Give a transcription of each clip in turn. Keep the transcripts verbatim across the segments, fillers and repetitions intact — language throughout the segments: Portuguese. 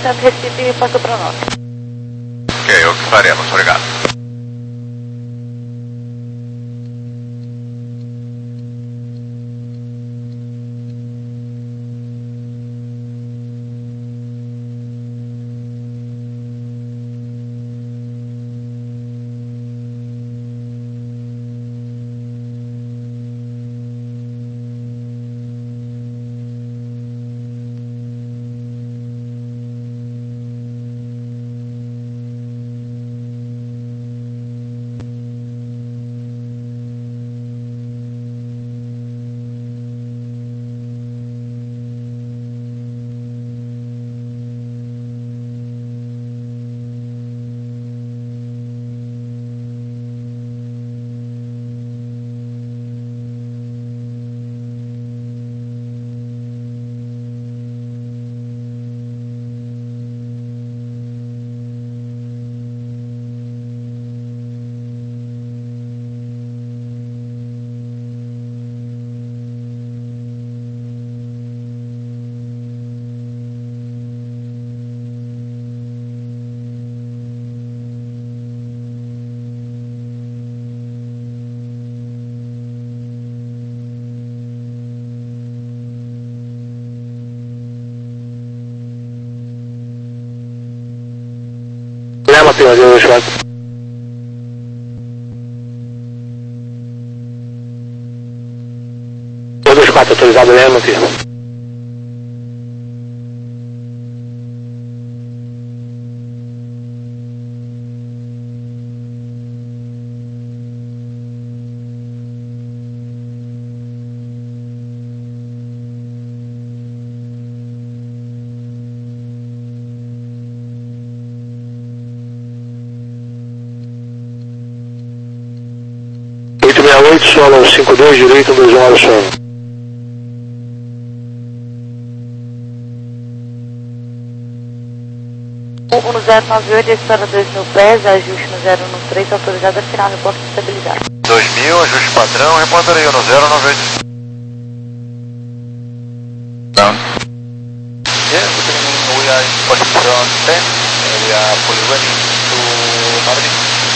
Santo Recife e passou para nós. Ok, o que faremos, obrigado. Lema Pima zero dois quatro. zero dois quatro autorizado, Lema Pima. oito seis oito, solo cinco dois, direito, dois um, solo. um zero nove oito, espera dois mil pés, ajuste no zero um três, autorizado a final, reporte de estabilidade. dois mil, ajuste padrão, reportaria no zero nove oito. Down. Yeah, good evening, we are in position ten, we are fully ready to Madrid.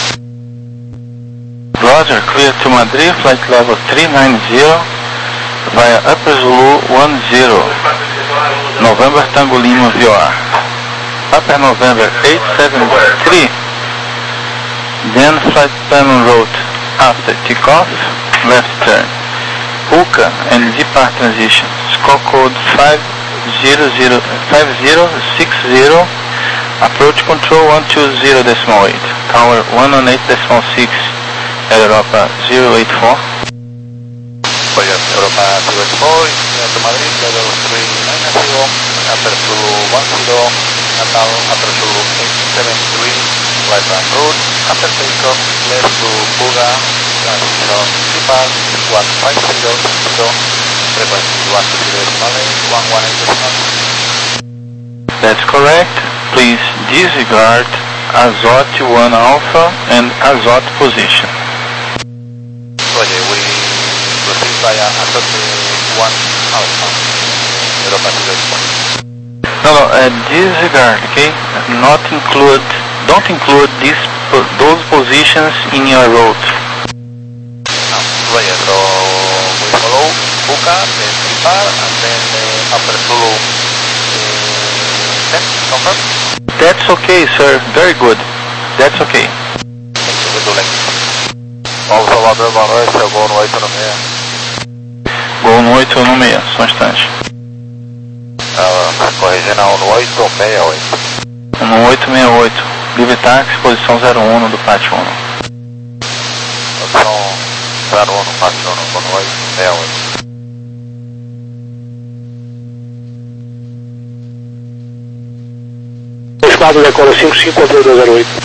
Roger, clear to Madrid, flight level three nine zero via Upper Zulu one zero, November Tango Lima V O R. Upper November eight seven three, then flight plan en route after takeoff, left turn, Puka and depart transition, score code five zero zero five zero six zero, approach control one two zero decimal eight, tower one one eight decimal six, Air Europa zero eight four. Voy a Europa zero eight four, to Madrid, level three nine zero, Upper Zulu one zero, Natal, Upper Zulu eight seven three, flight plan route, after takeoff, left to Puga, transition, depart one five zero zero, frequency one two zero decimal eight, one one eight decimal eight. That's correct. Please disregard Azote one Alpha and Azote position. Oye, we proceed via Azote one Alpha, Europa zero eight four. No, no, uh, disregard, okay? Not include, don't include these, those positions in your route. No, Roger, so we follow Puka, then depart, and then uh, Upper Zulu uh, ten, confirm? That's okay, sir. Very good. That's okay. Thank you, good luck. Vamos Salvador, boa noite, eu vou no oito no meio. Gol no oito no meio, só um instante. Uh, corrigindo a um oito seis oito. um oito seis oito, livre táxi, posição zero um do pátio um. Posição zero um no pátio um, com oito seis oito. dois quatro, decola cinco cinco, controle dois zero oito.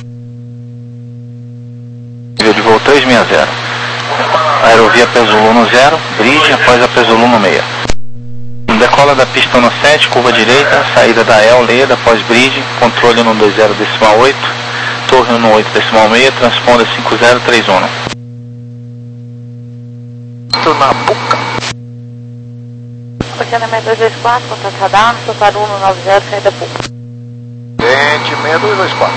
Nível de voo três seis zero. Aerovia Pesulu no zero, bridge após a Pesulu no meio. Decola da pista no sete, curva direita, saída da El, Leda, após bridge, controle no dois zero decimal oito, torre no oito decimal seis, transponda cinco zero três um. Na Puka. Oceano dois dois quatro, contato radar, tocar um no nove zero, saída Puka. seis dois dois quatro.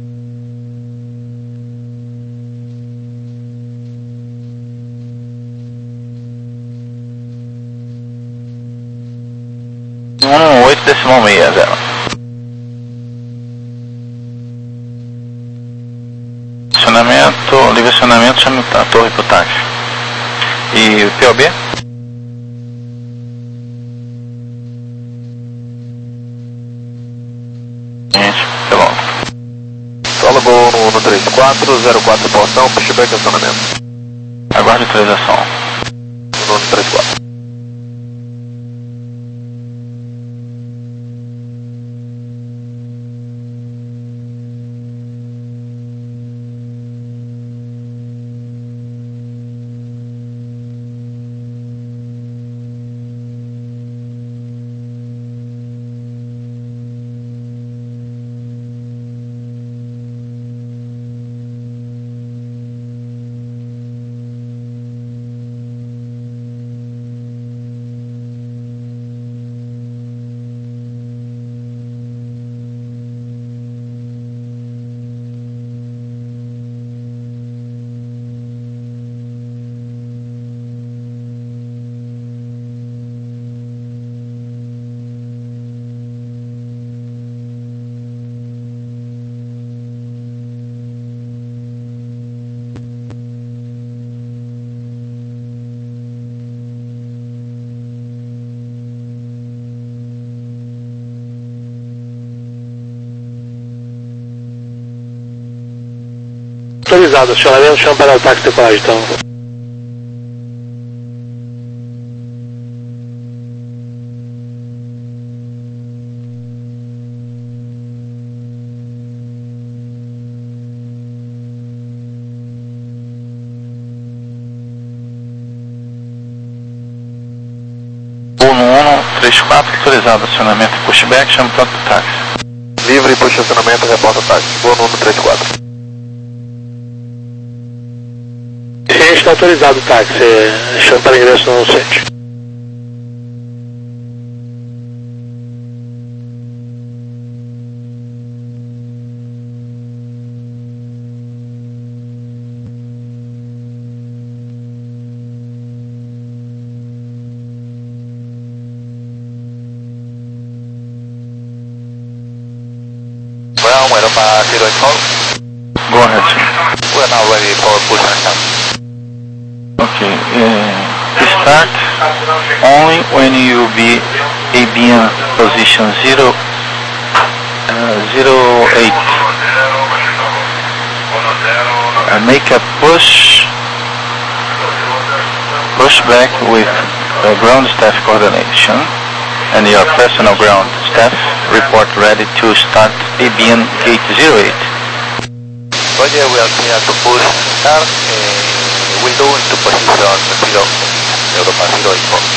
um oito decimal seis zero. Estacionamento, livre estacionamento, chame a torre pro táxi. E o P O B? Gente, pelo Solo Gol no um três quatro, zero quatro portão, pushback acionamento. Aguarde autorização. No um três quatro. Autorizado, acionamento, chama para o táxi decolagem, então. um três quatro, autorizado acionamento pushback, chama o táxi. Livre e puxa acionamento, reporta táxi. Gol no um três quatro. Gente, está autorizado o táxi, chama para ingresso no sete. Well, Aeropa zero eight four. Go ahead. We are now ready for push and start. Okay, uh, start only when you be A B in position zero, uh, zero eight. Uh, make a push, push back with uh, ground staff coordination, and your personal ground staff report ready to start A B in gate zero eight. Roger, we are clear to push and start. Uh, We'll do into position zero, Europa zero eight four.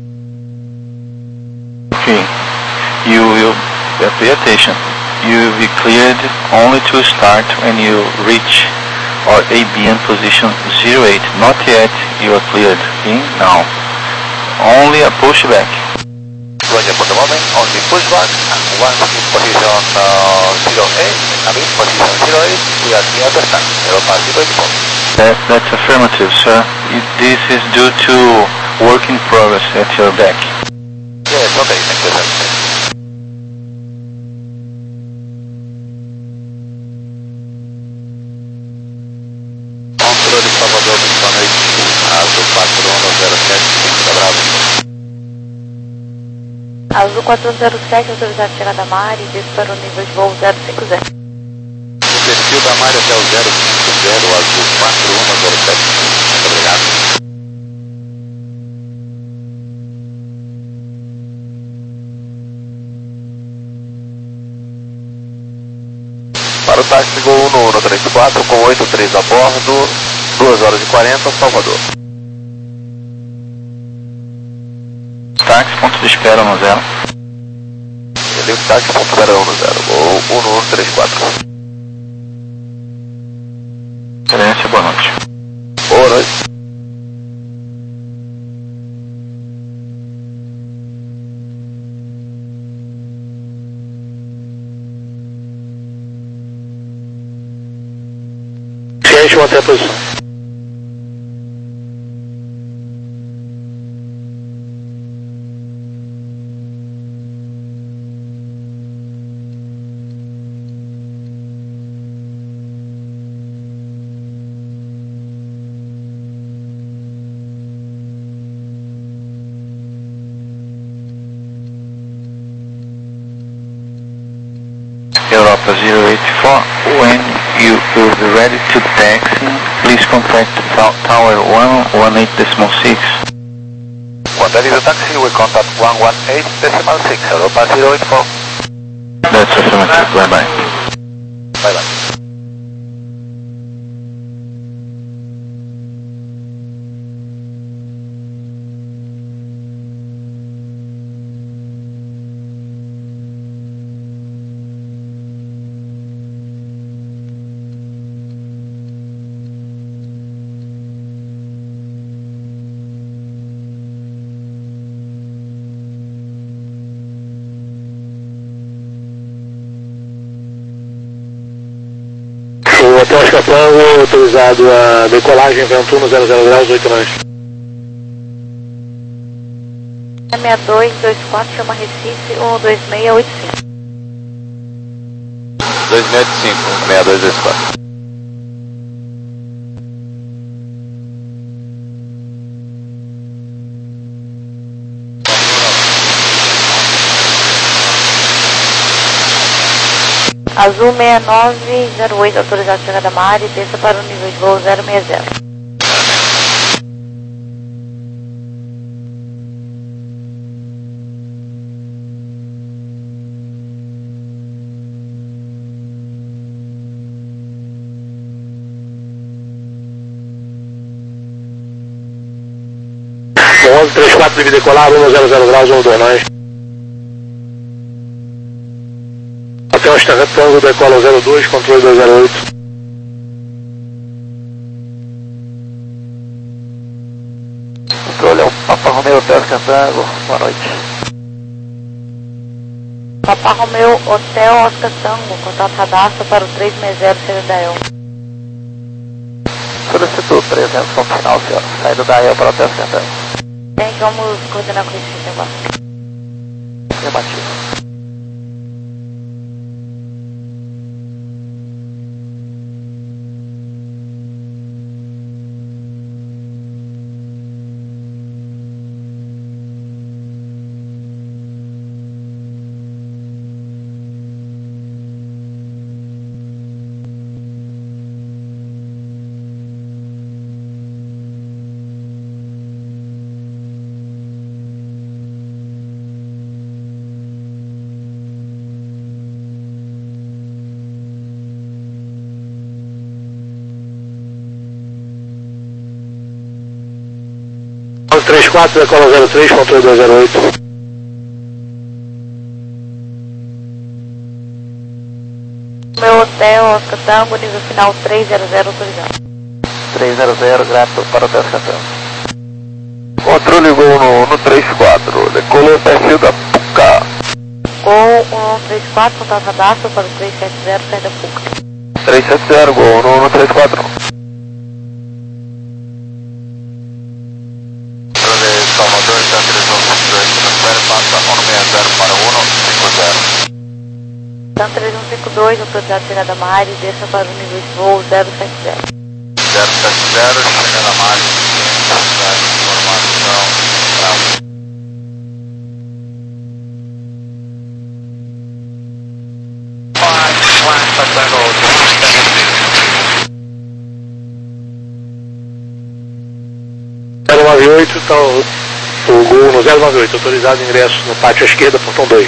Okay, you will uh, pay attention. You will be cleared only to start when you reach or A B in position zero eight. Not yet you are cleared. Okay, now only a pushback. Roger, for the moment only pushback, and once in position uh, zero eight, and in position zero eight, we are clear to start Europa zero eight four. That, that's affirmative, sir. It, this is due to work in progress at your back. Yes, okay, thank you, sir. Controle de Salvador, boa noite. Azul quatro um zero sete, da Bravo. Azul quatro zero sete, autorizado chegada a Mari, desce para o nível de voo zero cinco zero. O perfil da Mari até o zero cinco zero, Azul quatro um zero sete. Muito obrigado. Para o táxi Gol no um três quatro, com oito três a bordo, duas horas e quarenta, Salvador. Táxi, ponto de espera no zero. Livre táxi, ponto zero um no zero, Gol um três quatro. Excelência, boa noite. Boa noite. frente, manter a posição. Europa zero eight four, when you will be ready to taxi, please contact Tower one one eight decimal six. When ready to taxi, we contact one one eight decimal six, Europa zero eight four. That's affirmative, bye bye. Bye bye. O Hotel Oscar Tango autorizado a decolagem vento no zero zero graus, oito nós. seis dois dois quatro, chama Recife, um dois seis oito cinco. dois seis oito cinco, seis dois dois quatro. Azul seis nove zero oito, autorizado chegada à área e desça para o nível de voo zero seis zero. onze trinta e quatro deve decolar, um zero zero graus, um dois nós. Hotel Oscar Tango decola zero dois, controle dois zero oito. Controle é o Papa Romeo Hotel Oscar Tango, boa noite. Papa Romeo Hotel Oscar Tango, contato radastro para o três seis zero, saída da E L. Solicitou presença como final, senhor. Saída da E L para o Hotel Oscar Tango. Tem, vamos coordenar com esse sistema. Afirmativo. onze trinta e quatro, decola zero três, controle dois zero oito. Meu Hotel Oscar Tango, nível final três zero zero, autorizado. três zero zero, grato para o Hotel Oscar Tango. Controle Gol no um três quatro, decolou perfil da Puca. Gol um três quatro, contato radastro para o três sete zero, saída Puca. três sete zero, Gol no um três quatro. Salvador, está três um dois, transfere passa um seis zero para um cinco zero. Então três um cinco dois, autorizado chegada à área e desça para o nível de voo zero sete zero. zero sete zero, chegando à área, informação, bravo. zero nove oito, tá o, o Gol no zero nove oito, autorizado ingresso no pátio à esquerda, portão dois.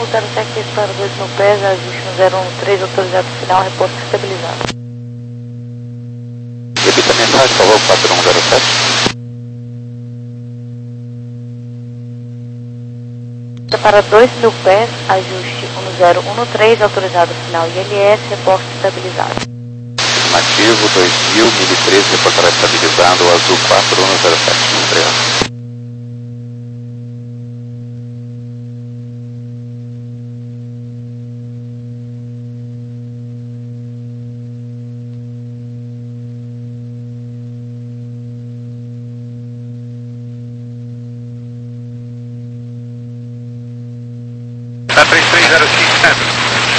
zero sete para dois mil pés, ajuste no zero um três, autorizado final, reposto estabilizado. Repita a mensagem, por favor, quatro um zero sete. Para dois mil pés, ajuste no zero um três, autorizado final I L S, reposto estabilizado. Afirmativo dois mil, mil e treze, reportará estabilizado, azul quatro um zero sete. Obrigado. três três zero cinco, centro.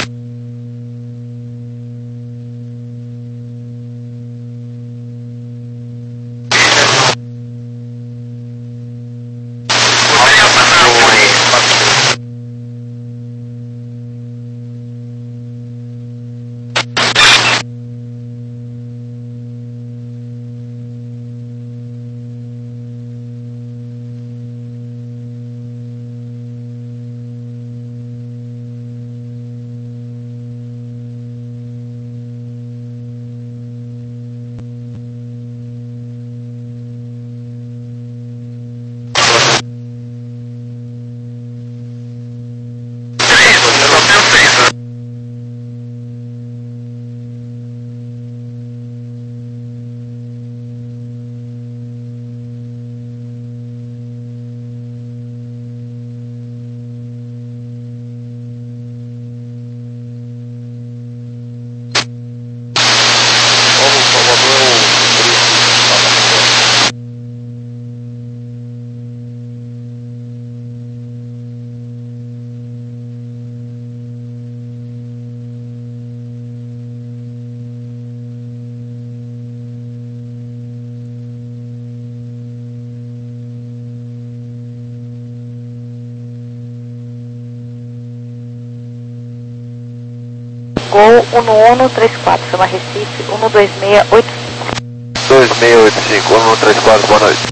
Gol um um três quatro, chama Recife, um dois seis oito cinco. dois seis oito cinco, um um três quatro, boa noite.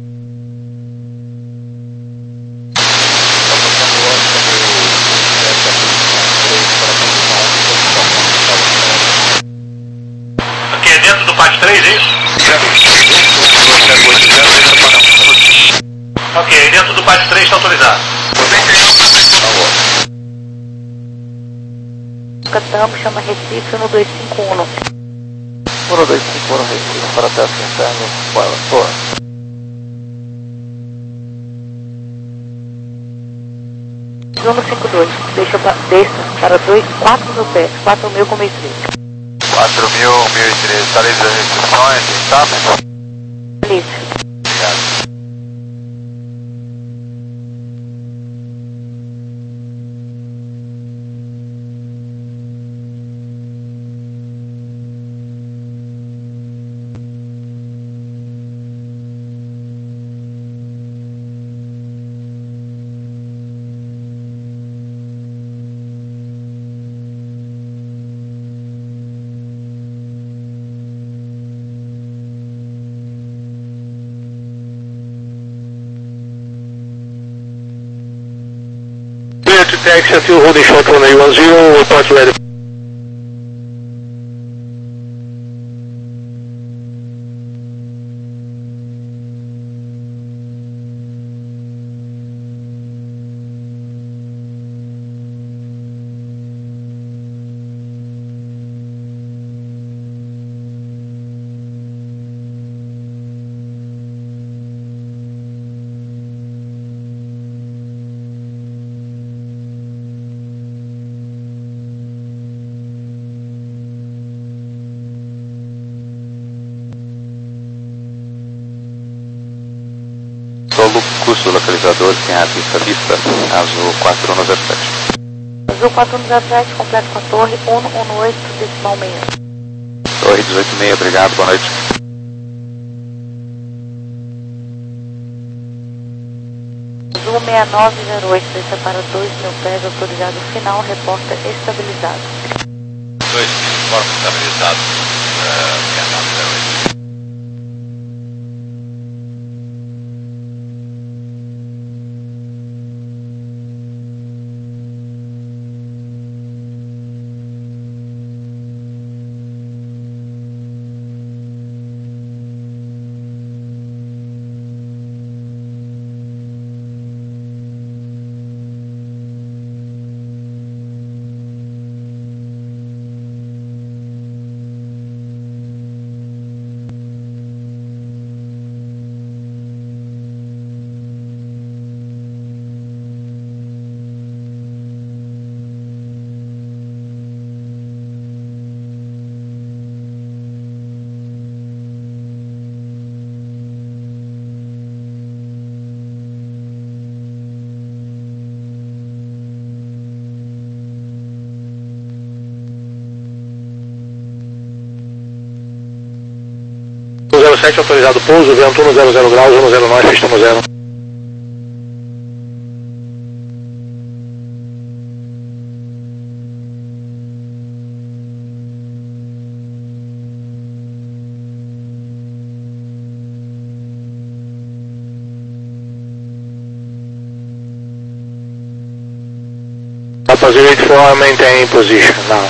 Aqui é dentro do P A T três, é isso? Ok, dentro do P A T três está autorizado. Catamo, chama Recife, um dois cinco um. um dois cinco um, Recife, para teste interno, boa. um cinco dois, deixa desça para dois, quatro mil pés, quatro mil com mil e treze. quatro mil, mil e treze, está livre das restrições, tá? Livre. Obrigado. To taxi until holding short one eight one zero, report ready. Solo curso localizador, sem a pista vista, azul quatro um zero sete. Azul quatro um zero sete, completo com a torre, um um oito, decimal seis. Torre dezoito seis, obrigado, boa noite. Azul seis nove zero oito, desça para dois mil pés, autorizado final, reporta estabilizado. dois mil, forma estabilizado, seis nove zero oito. sete autorizado pouso, vento um zero zero graus, um zero nove, pista um zero. Papa zero eight four, maintain position now.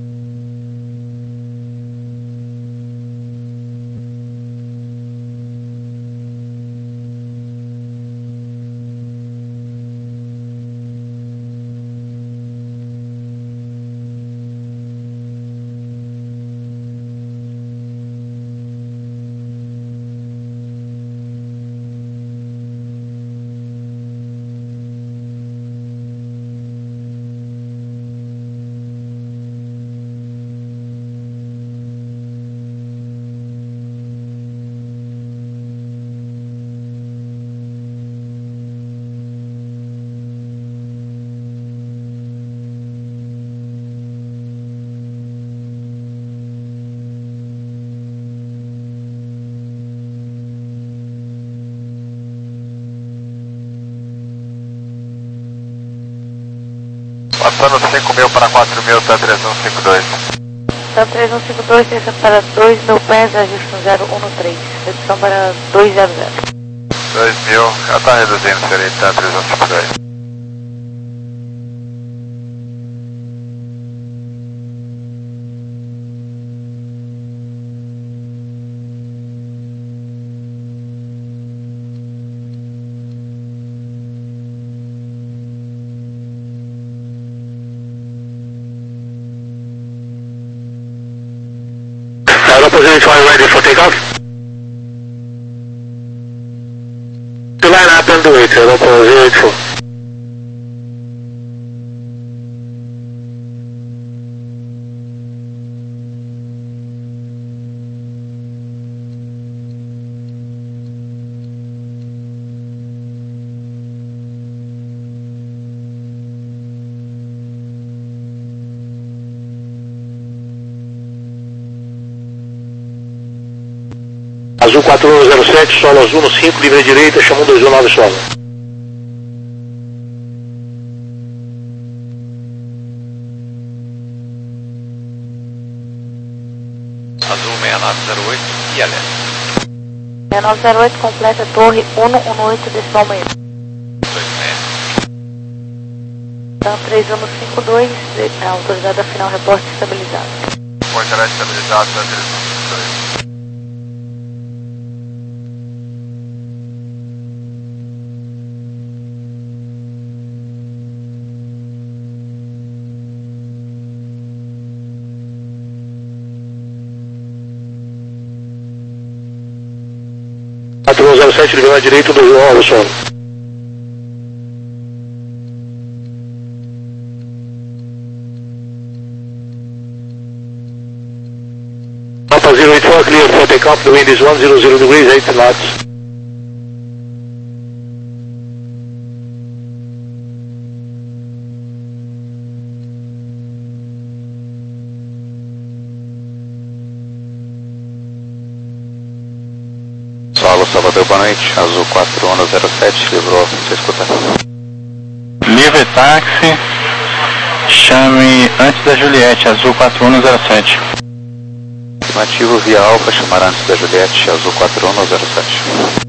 Passando cinco mil para quatro mil, tá três um cinco dois. Tá três um cinco dois, desça para dois mil pés, ajuste no zero um três. Redução para dois zero zero. dois mil, já tá reduzindo, seria, tá três um cinco dois. Papa zero eight four, ready for takeoff? To line up and do it, Papa zero eight four. Azul quatro um zero sete, solo azul no cinco, livre à direita, chama um dois um nove solo. Azul seis nove zero oito e L S. seis nove zero oito, completa torre cento e dezoito, decimal meio. dois seis. Então três um cinco dois, autorizada final, reporte estabilizado. Reporte estabilizado, tá três um cinco dois. quatro um zero sete, livre à direita, um dois um nove solo. Papa zero eight four, clear for takeoff, the wind is one zero zero degrees, eight knots. Solo Salvador, boa noite, Azul quatro um zero sete, livrou, você escuta. Livre táxi, chame antes da Juliette, Azul quatro um zero sete. Afirmativo, via Alfa, chamar antes da Juliette, Azul quatro um zero sete.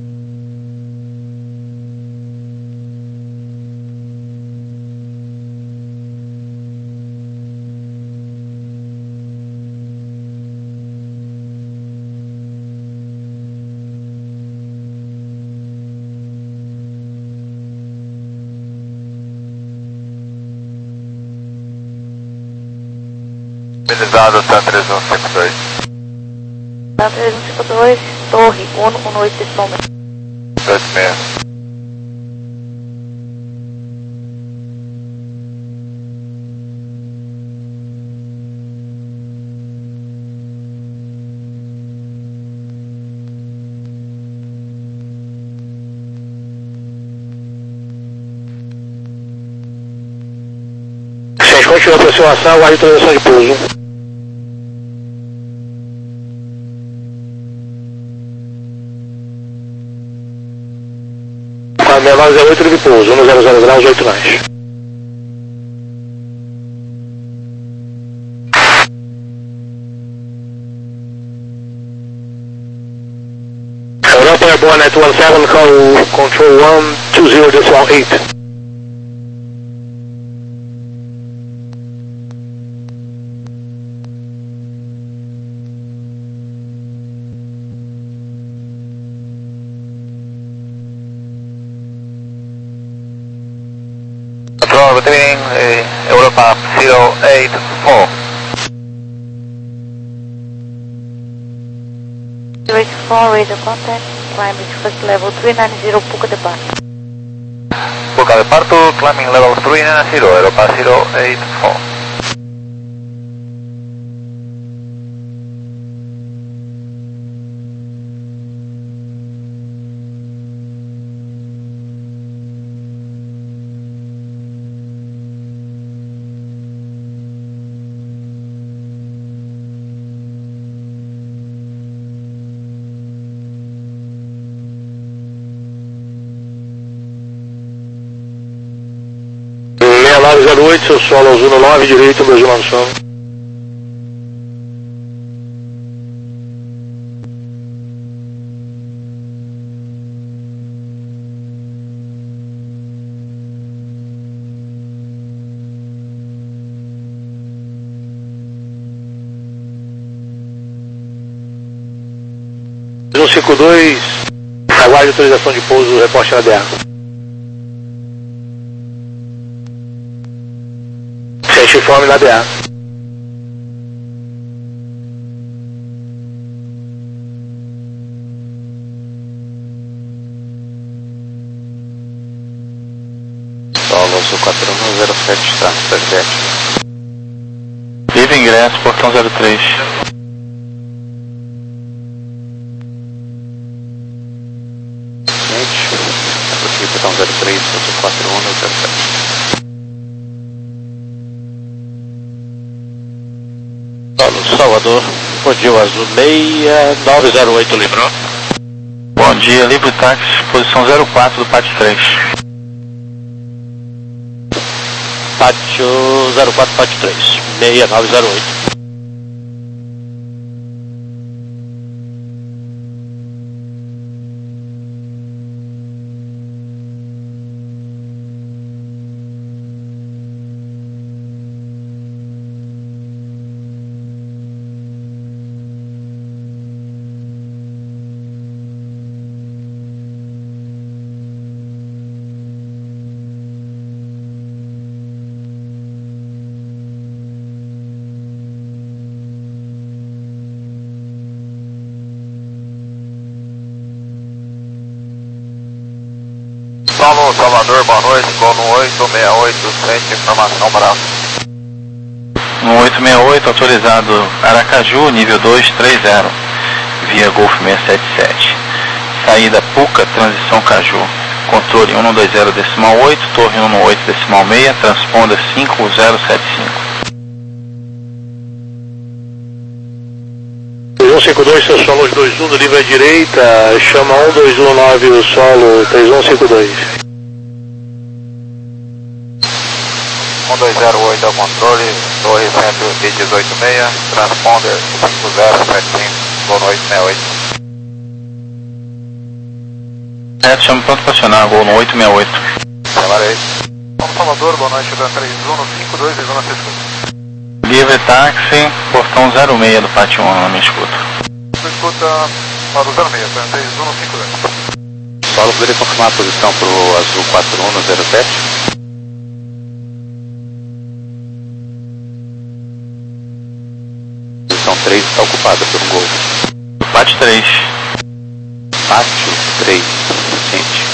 Estabilizado, tá três um cinco dois. Tá três um cinco dois, torre cento e dezoito, decimal meio. dois seis. Continua a aproximação, aguarde transição de pouso. nove zero oito, livre pouso, um zero zero graus, oito nós. Europa Airborne at one seven, call control one two zero decimal eight. Control retrieving uh, Europa zero eight four. zero eight four, radio contact, climb first level three nine zero, Puka departure. Puka departure, climbing level three nine zero, Europa zero eight four. sessenta e nove zero oito, seu solo Zuno nove, direito, Brasil no solo. um cinco dois, aguarde autorização de pouso, reporte na D A. Sente informe na D A. Solo Sul quatro um zero sete, transfer sete. Livre ingresso, portão zero três. Portão zero três, quatro um zero sete. Solo Salvador, bom dia, Azul seis nove zero oito, livrou. Bom dia, livre táxi, posição zero quatro do Pátio três. Pátio zero quatro, Pátio três, seis nove zero oito. Solo Salvador, boa noite, com no oito seis oito, sente informação para... No oito seis oito, autorizado Aracaju, nível dois três zero, via Golf seis sete sete. Saída Puca, transição Caju. Controle um dois zero decimal oito, torre um oito decimal seis, transponder cinco zero sete cinco. um cinco dois, seu solo dois um, do livre à direita, chama um dois um nove o solo três um cinco dois. um dois zero oito ao controle, torre centro e dezoito seis, transponder cinco zero sete cinco, boa noite, seis oito. Reto, chama pronto para acionar, gol no oito seis oito. Chamarei. Vamos Salvador, boa noite, três um cinco dois, três um na escuta. Livre táxi, portão zero seis do Pátio um, na minha escuta. Escuta para o zero seis, três um cinco dois. Solo, poderia confirmar a posição para o Azul quatro um no zero sete? Posição três está ocupada por um gol. Pátio três. Pátio três, gente.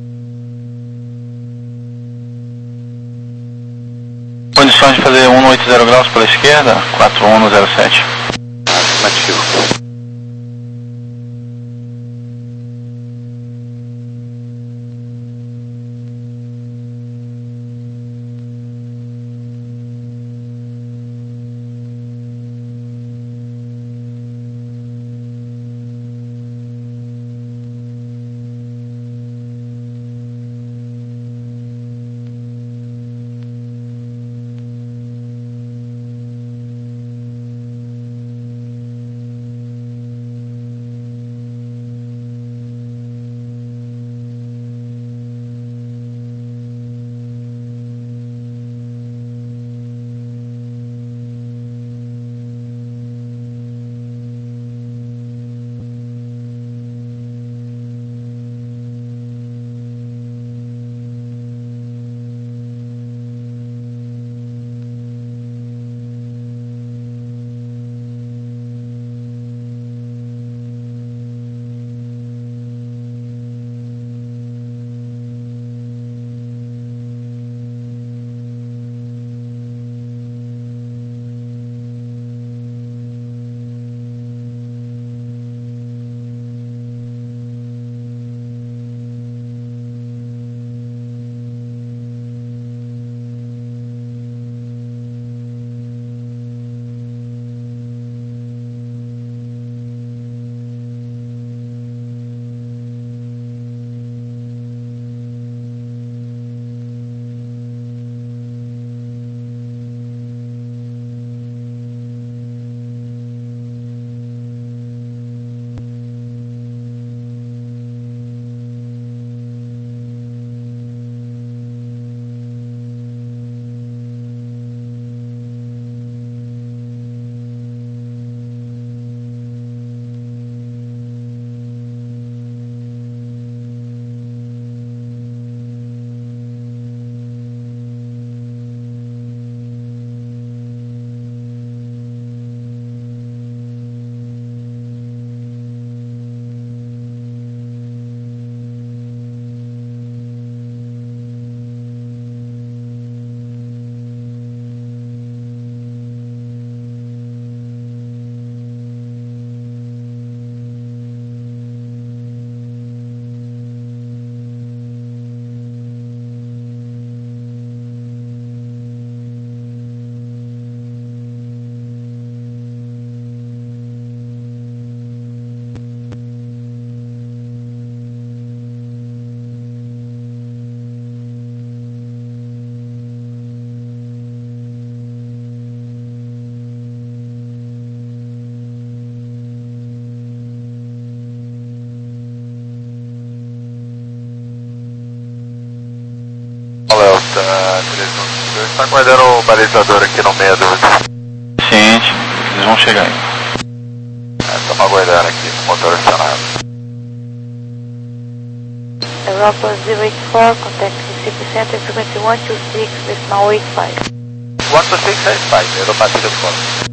Condições de fazer um oito zero graus pela esquerda, quatro um no zero sete. Afirmativo. três um dois, está aguardando o balizador aqui no meio do... Ciente, eles vão chegar aí. Estamos aguardando aqui, com o motor acionado. Europa zero eight four, contact Recife Center, frequency one two six, decimal eight five. one two six eight five, Europa zero four.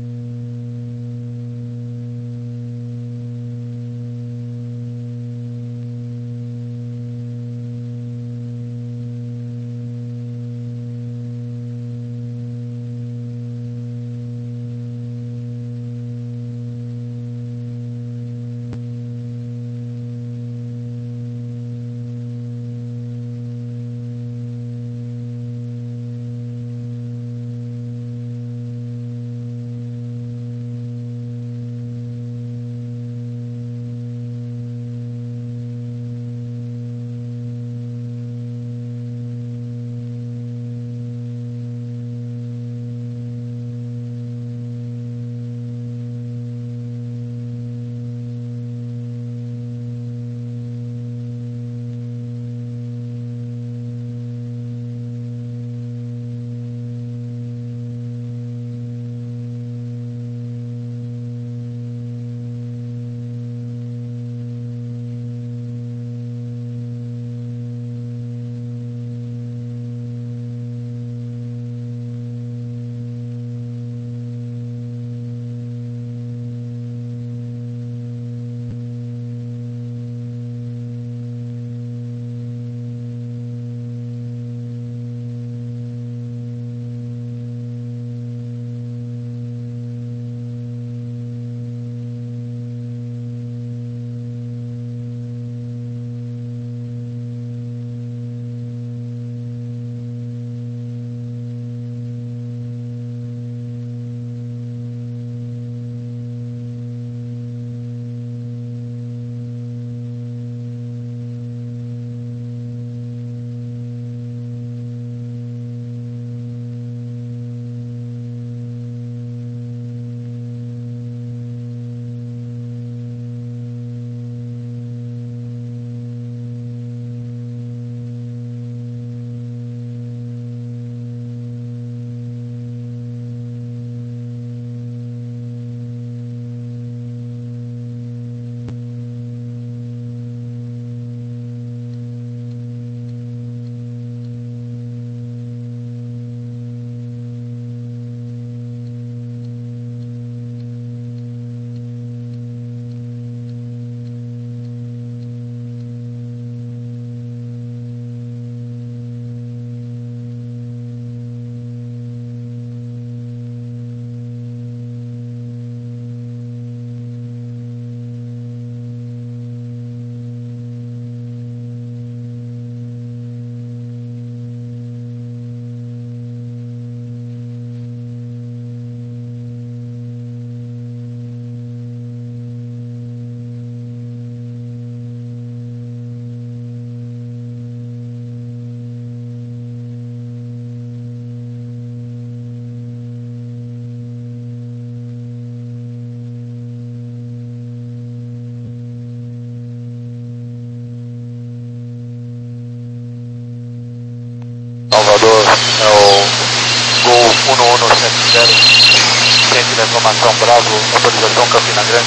Salvador, é o Gol um um sete zero, centro de informação Bravo, autorização Campina Grande.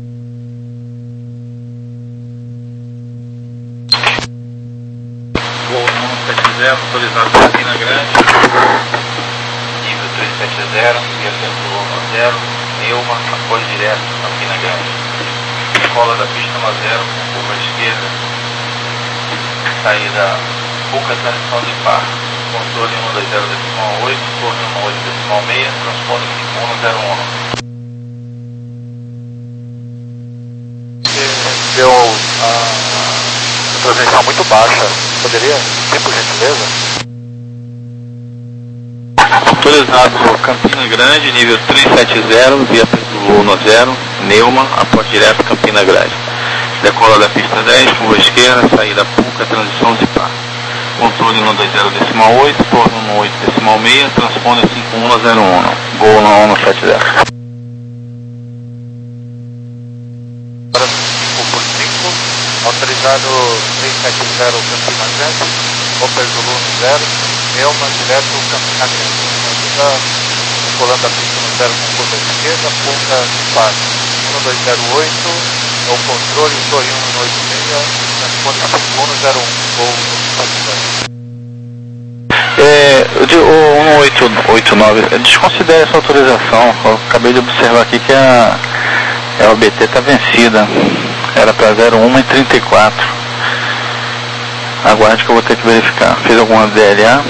Gol um um sete zero, autorizado Campina Grande. Nível três sete zero, via centro um zero, Neuma, apoio direto Campina Grande. Cola da pista um zero, curva esquerda, saída pouca transição de par. Controle um dois zero decimal oito, torre um oito decimal seis, transponder cinco um zero um. Você deu a transmissão muito baixa, poderia ter por gentileza? Autorizado Campina Grande, nível três sete zero, via Pedro um zero, Neuma, apoio direto Campina Grande. Decola da pista dez, curva esquerda, saída pouca, transição de par. Controle um dois zero decimal oito, torre um oito decimal seis, transponder cinco um zero um, Gol um um sete zero. Para cinco por cinco, autorizado três sete zero Campina Grande, Opel Zulu um zero, pneuma direto caminhando. Ajuda colando a pista no zero com curva de esquerda, ponta fácil. um dois zero oito, é o controle, Torre um oito seis, transpone cinco um zero um, voo no É, o um oito oito nove, desconsidere essa autorização. Eu acabei de observar aqui que a, a O B T está vencida. Era para zero um e trinta e quatro. Aguarde que eu vou ter que verificar. Fez alguma D L A?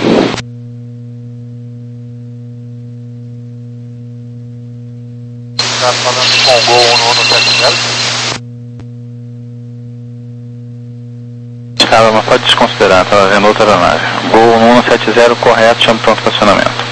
Está falando com o Gol um um sete zero? Cara, mas pode desconsiderar, estava vendo outra aeronave. Gol um um sete zero correto, chama pronto estacionamento.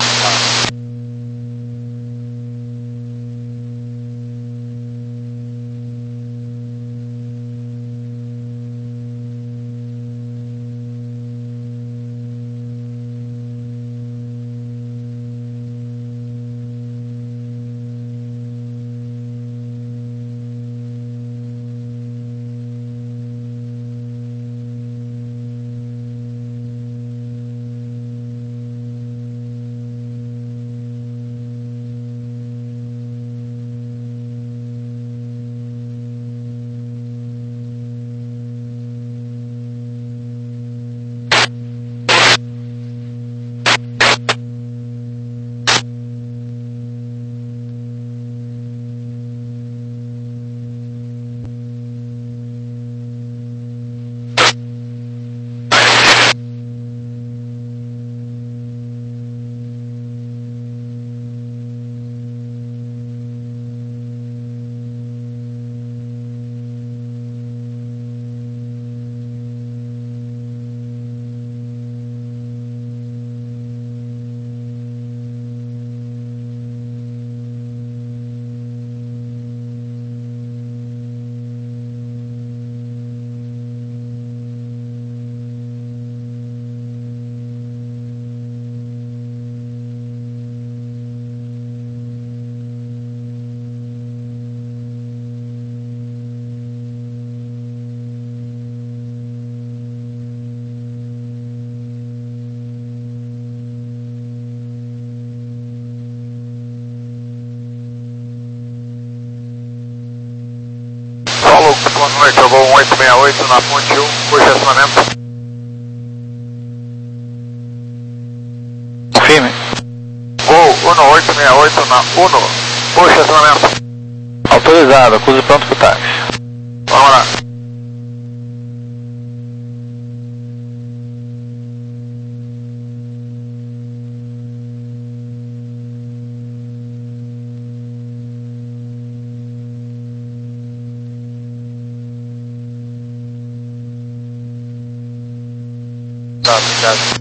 Boa noite, eu vou um oito seis oito na ponte um, por estacionamento. Firme. Voo um oito seis oito na um, por estacionamento. Autorizado, acuse pronto pro táxi. Vamos lá. Tá, obrigado.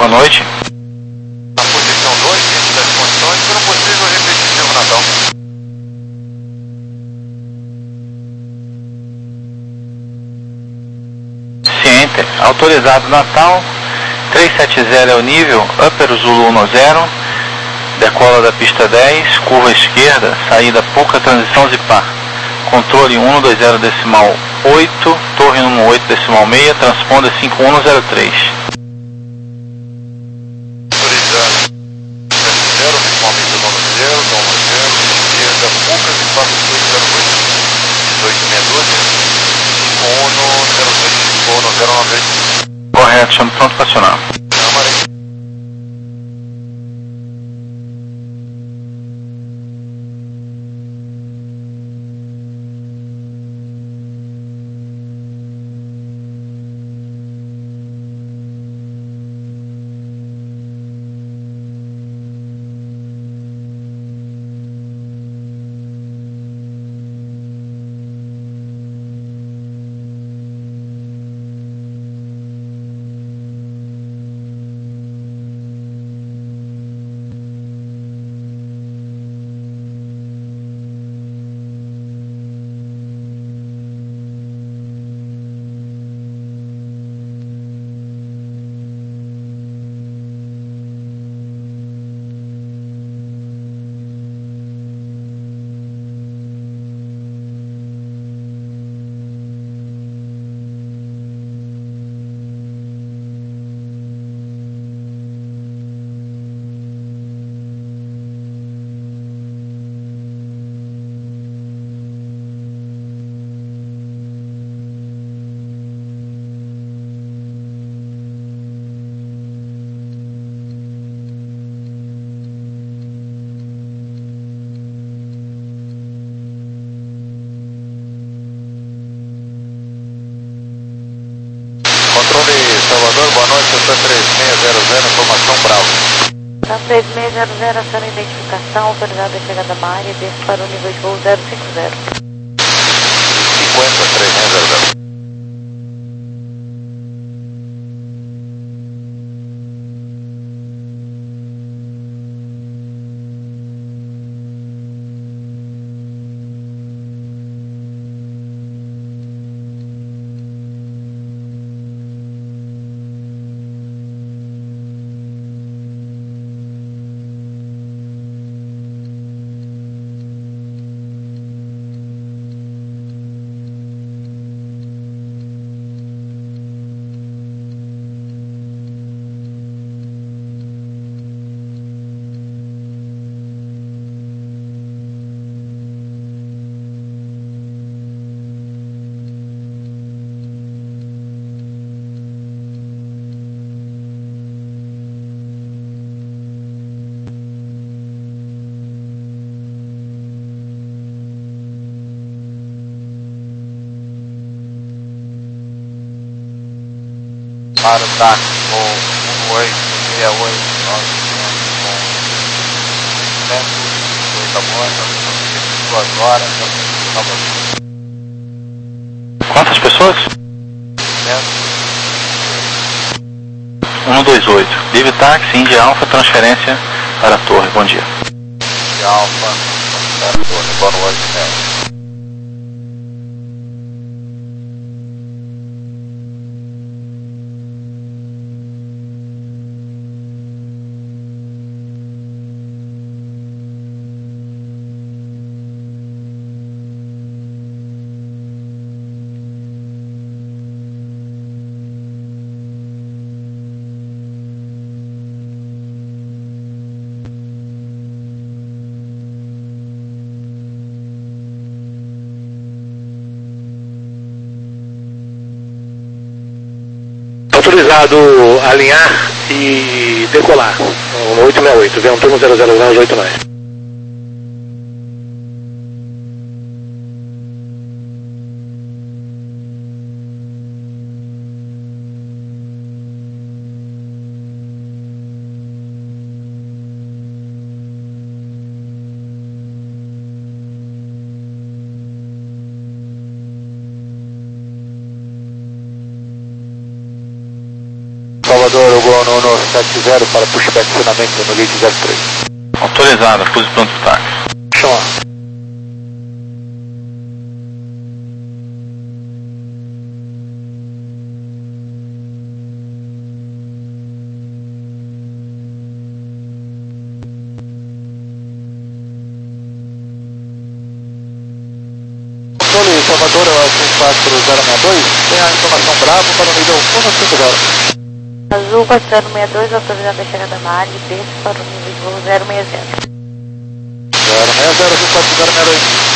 boa noite. Na posição dois, dentro das condições, por um possível repetitivo Natal. Ciente, autorizado Natal, trezentos e setenta é o nível, Upper Zulu dez, decola da pista dez, curva esquerda, saída pouca, transição zipar. Controle cento e vinte decimal oito, torre número oito decimal seis, transponder cinco um zero três. Autorizado. zero, principalmente o nome zero, dom zero, esquerda, pouca, zipar, dois zero oito. dois meia dúzia, Ono zero três, Ono zero nove oito. Correto, chamo pronto para acionar. Câmara. Controle Salvador, boa noite, eu sou três seis zero zero, informação Bravo. Tá três seis zero zero, ação de identificação, autorizada a chegada da área, desce para o nível de voo zero cinco zero. cinquenta, três seis zero zero. Para o táxi com um oito seis oito nove com oito a duas horas, Quantas pessoas? cento e vinte e oito. Livre táxi, Índia Alfa, transferência para a torre. Bom dia. Índia Alfa, para a torre. Boa noite, né? Autorizado alinhar e decolar. No oito seis oito, Ventura zero zero zero oito nove. Salvador, Hugo um um sete zero para pushback funcionamento no gate zero três. Autorizado, puse pronto pro táxi. Chama. Salvador, quatro zero seis dois, tem a informação Bravo para o nível um um cinco zero. Azul quatro zero seis dois, autorizado a chegada na área e desce para o nível de voo zero seis zero. zero seis zero, Azul quatro zero seis dois.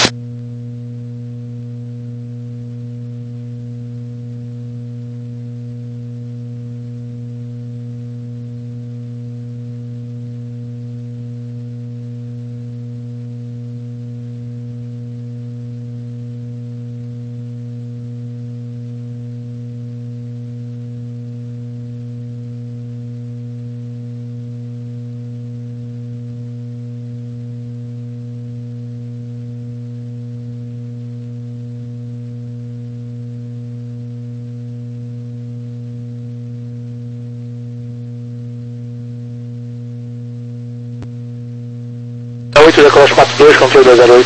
oito Decross quatro dois, controle dois zero oito.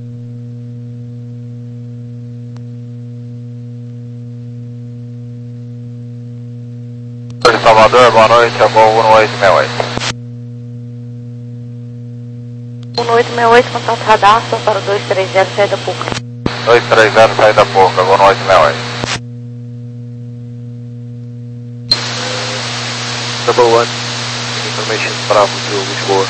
Salvador, boa noite, é voo um oito seis oito. um oito seis oito, contato radar, só para o dois três zero, saída pouca. dois três zero, saída pouca, voo um oito seis oito. Double one, information Bravo to Lisboa.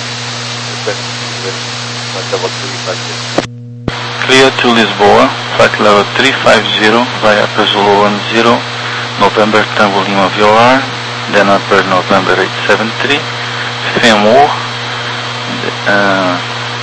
Clear to Lisboa, flight level three five zero via Upper Zulu one zero, November Tango Lima V O R, then Upper November eight seven three, Femur, uh,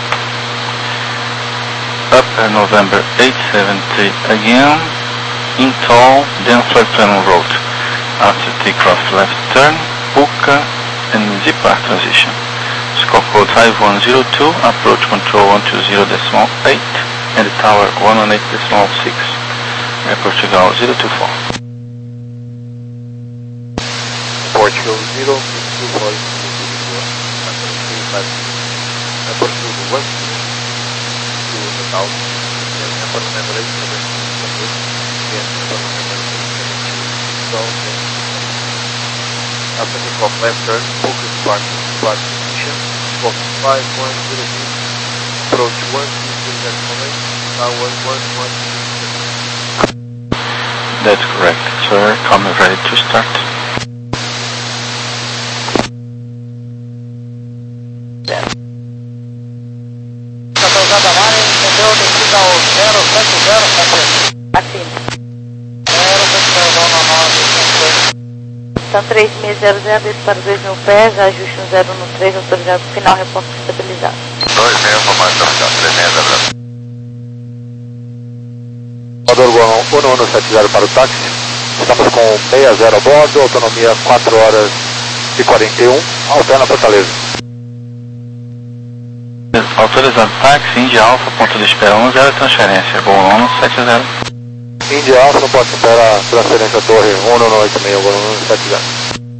Upper November eight seven three again, in tall, then flight plan en route. After takeoff left turn, Puka and Zipar transition. Scope code five one zero two, approach control one two zero decimal eight, and the tower one one eight decimal six, Air Portugal zero two four. Portugal zero two four, Air Portugal one to the tower, and Air Portugal eight seven two, and Air Portugal eight seven two, after takeoff left turn, focus park, park position, scope five one zero two, approach one two three decimal eight, tower one one two. That's correct, sir. Come ready to start. Causada na área, entendeu? Descida ao zero sete zero, Aqui. zero sete zero nove. Então três seis zero zero, desce para dois mil pés, ajuste no zero um três, autorizado final, reporte estabilizado. dois mil, informação, três seis zero zero. Salvador um um sete zero para o táxi, estamos com seis zero a bordo, autonomia quatro horas e quarenta e um, alterna Fortaleza. Autorizado táxi, India Alpha, ponto de espera um zero, transferência, voo um um sete zero. India Alpha, não pode esperar transferência torre um um oito seis, voo um um sete zero.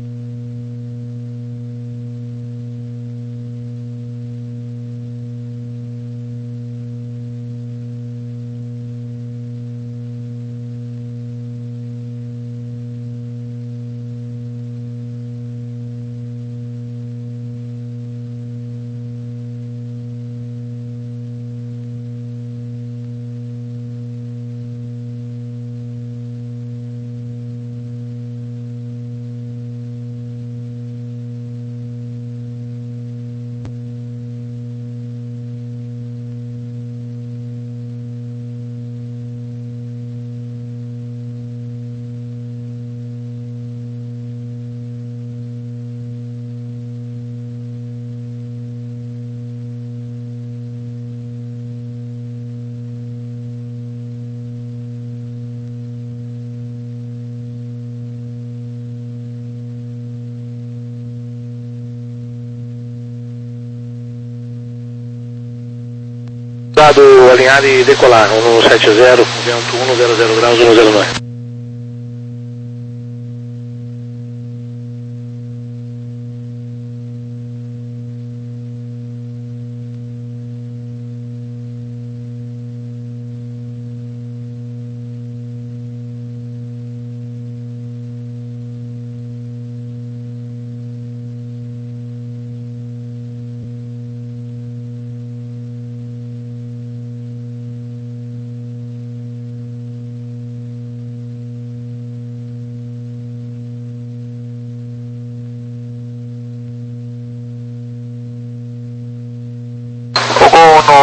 Dado alinhar e decolar, um um sete zero, vento um zero zero graus, um zero nove.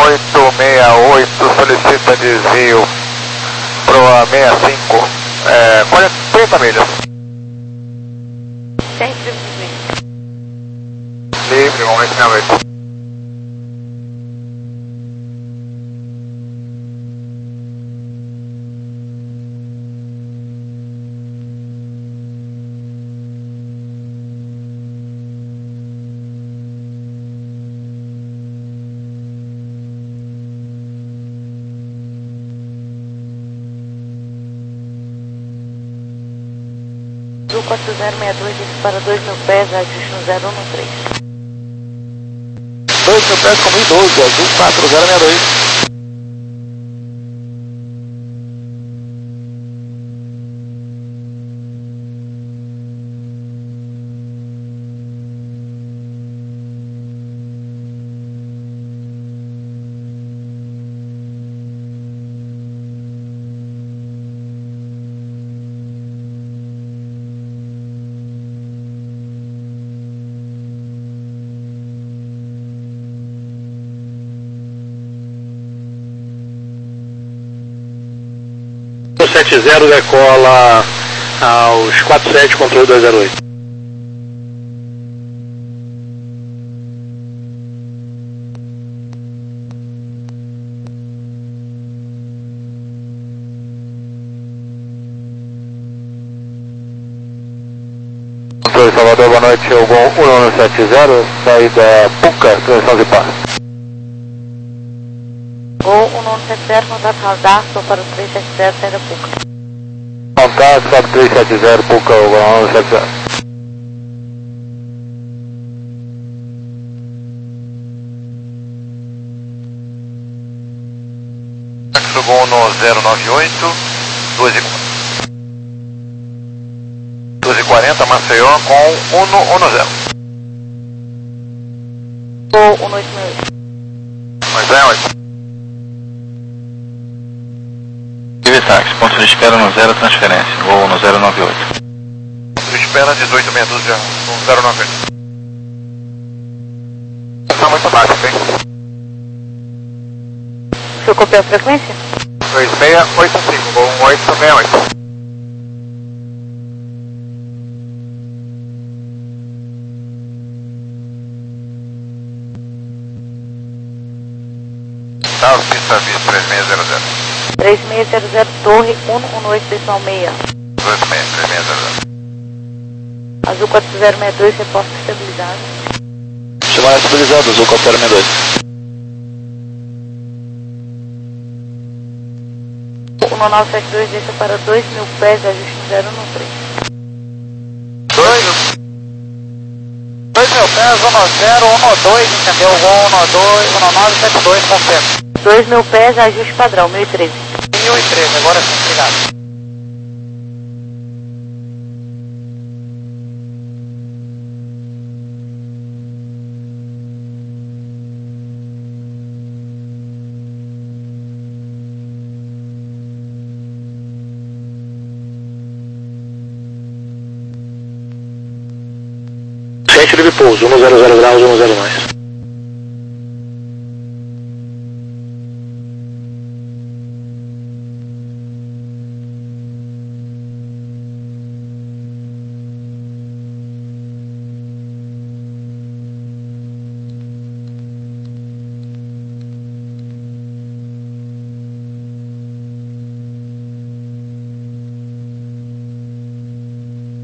oito seis oito solicita desvio para sessenta e cinco, é, quarenta, trinta milhas. Sempre Livre, vamos ver se minha vez. Azul quatro zero seis dois, isso para dois mil pés, ajuste no zero um no três. dois mil pés com mil e doze, Azul quatro zero seis dois. sete zero decola aos quatro sete, controle dois zero oito. Controle Salvador, boa noite, o voo um um sete zero, saída Puca, transição de paz. Voo um nove sete zero, contato radar, sou para o três sete zero, saída Puca. Contato, para o três sete zero, Puca, o um um sete zero. Chegou no zero nove oito, doze e quarenta, Maceió com um um zero. Voo um oito seis oito. Mas é, oito. Táxi, ponto de espera no zero, transferência, voo no zero nove oito. Ponto de espera dezoito meia dúzia, no zero nove oito. Está muito baixo, ok? O senhor copiou a frequência? dois seis oito cinco, voo um oito seis oito. Tá, o pista aviso três seis zero zero. três seis zero zero, torre um um oito decimal seis. dois seis, três seis zero zero. Azul quatro zero seis dois, reporte estabilizado. Chamada estabilizada, Azul quatro zero seis dois. um nove sete dois, deixa para dois mil pés, ajuste no zero no três. dois mil pés, um zero, um dois, entendeu? um dois, um nove sete dois, confirma. dois mil pés, ajuste padrão, mil e treze. mil e treze, agora sim, obrigado. sete livre pouso, um zero zero graus, um zero mais.